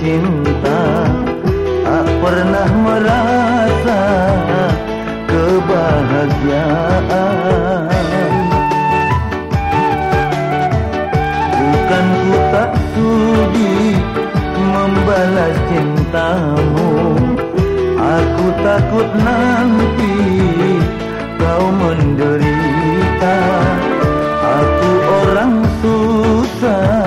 bercinta, tak pernah merasa kebahagiaan. Bukan ku tak sudi membalas cintamu, aku takut nanti kau menderita. Aku orang susah,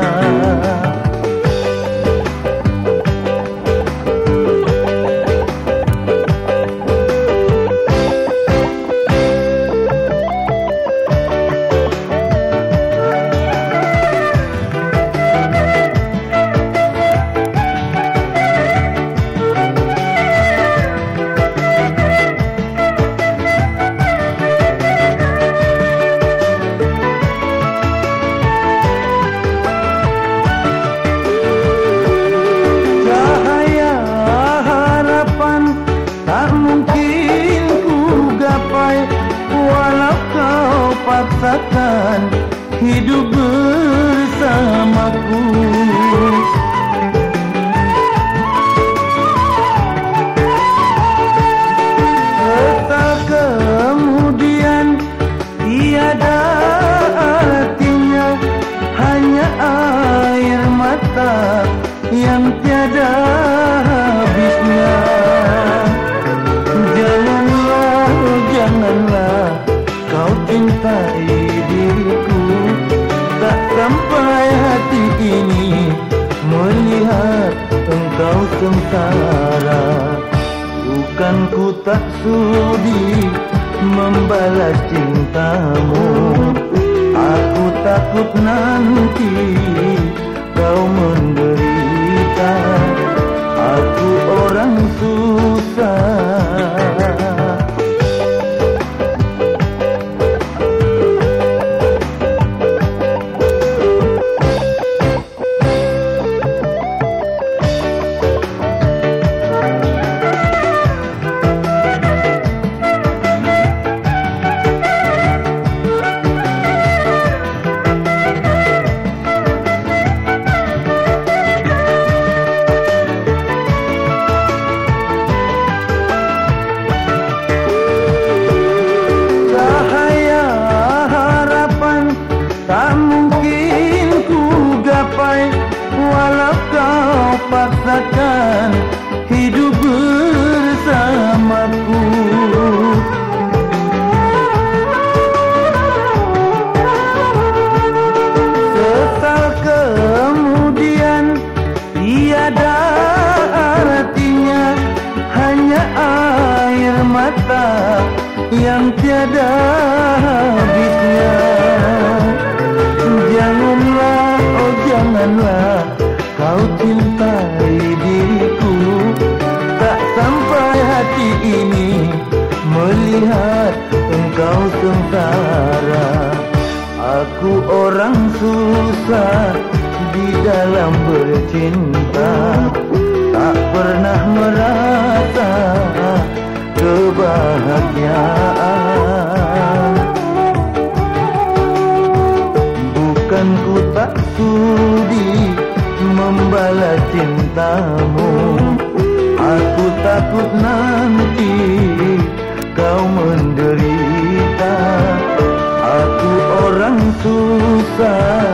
paksakan hidup bersamaku. Setelah kemudian tiada artinya, hanya air mata yang tiada habisnya. Janganlah, janganlah kau cintai diriku, tak sampai hati ini melihat engkau sengsara. Bukan ku tak sudi membalas cintamu, aku takut nanti kau menderita. Aku orang susah, walau kau paksakan hidup bersamaku. Sesal kemudian tiada artinya, hanya air mata yang tiada habisnya. Janganlah, oh janganlah kau cintai diriku, tak sampai hati ini melihat engkau sengsara. Aku orang susah di dalam bercinta, tak pernah merasa kebahagiaan. Bukan ku tak sudi membalas cintamu, aku takut nanti kau menderita. Aku orang susah.